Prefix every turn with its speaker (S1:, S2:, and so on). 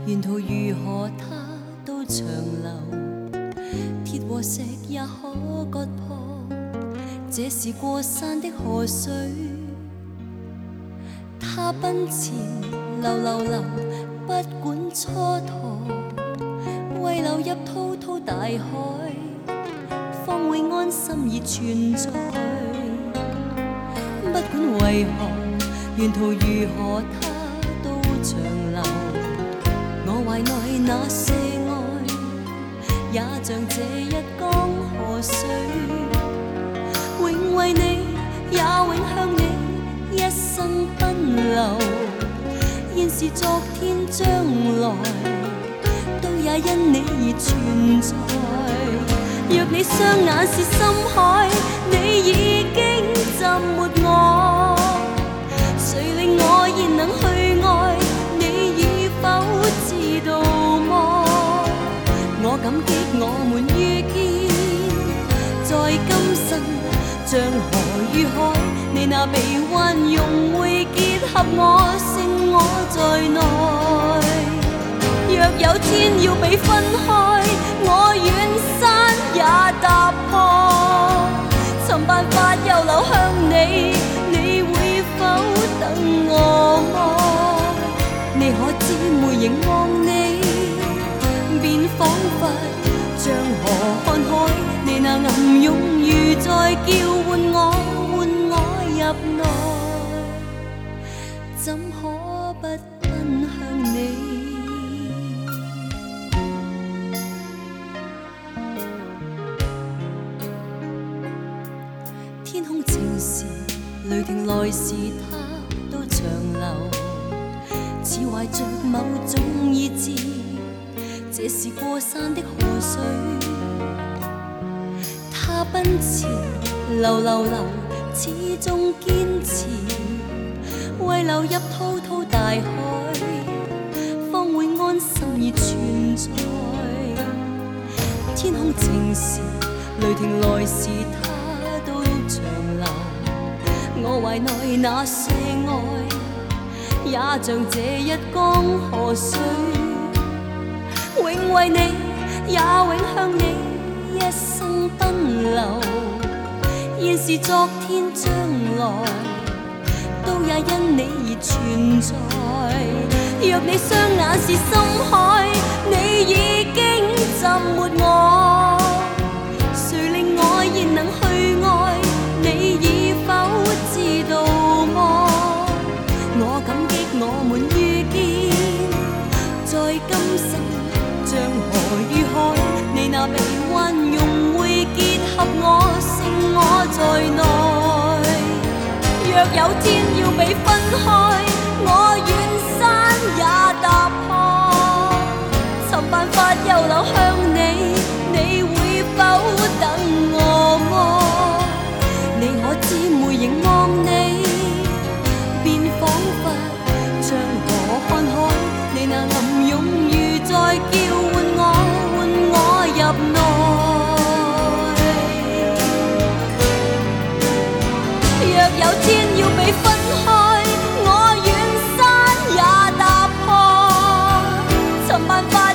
S1: 沿途如何它都長流，鐵和石也可割破，這是過山的河水。它奔前流流流，不管蹉跎，為流入滔滔大海，方會安心而存在。不管為何，沿途如何它都長流，我懷內那些愛，也像這一江河水，永為你，也永向你，一生奔流。現是昨天將來，都也因你而存在。若你雙眼是深海，你已經浸沒我，誰令我現能去愛？你已否知道麼？我感激我們遇見，在今生像河與海，你那臂彎融會結合我，剩我在內。若有天要被分開，我遠山也踏破，尋辦法又流向你，你會否等我麼？你可知每凝望你，便彷彿像河看海，你那暗湧如在叫喚我，喚我入內，怎可不奔向你？天空晴時，雷霆來時，它都長流，似懷着某種意志，這是過山的河水。它奔前流流流，始終堅持，為流入滔滔大海，方會安心而存在。天空晴時，雷霆來時，它都長流。我懷內那些愛，也像這一江河水，永為你，也永向你，一生奔流。現是昨天將來，都也因你而存在。若你雙眼是深海，你已經浸沒我，誰令我現能去愛？你已否知道麼？我感激我們遇見，在今生像河與海，你那臂彎融會結合我，剩我在內。若有天要被分開，我遠山也踏破，尋辦法又流向你，你會否等我麼？你可知每凝望你，便彷彿像河看海，你那暗湧如在叫喚我，喚我入內。若有天要被分開，我遠山也踏破，尋辦法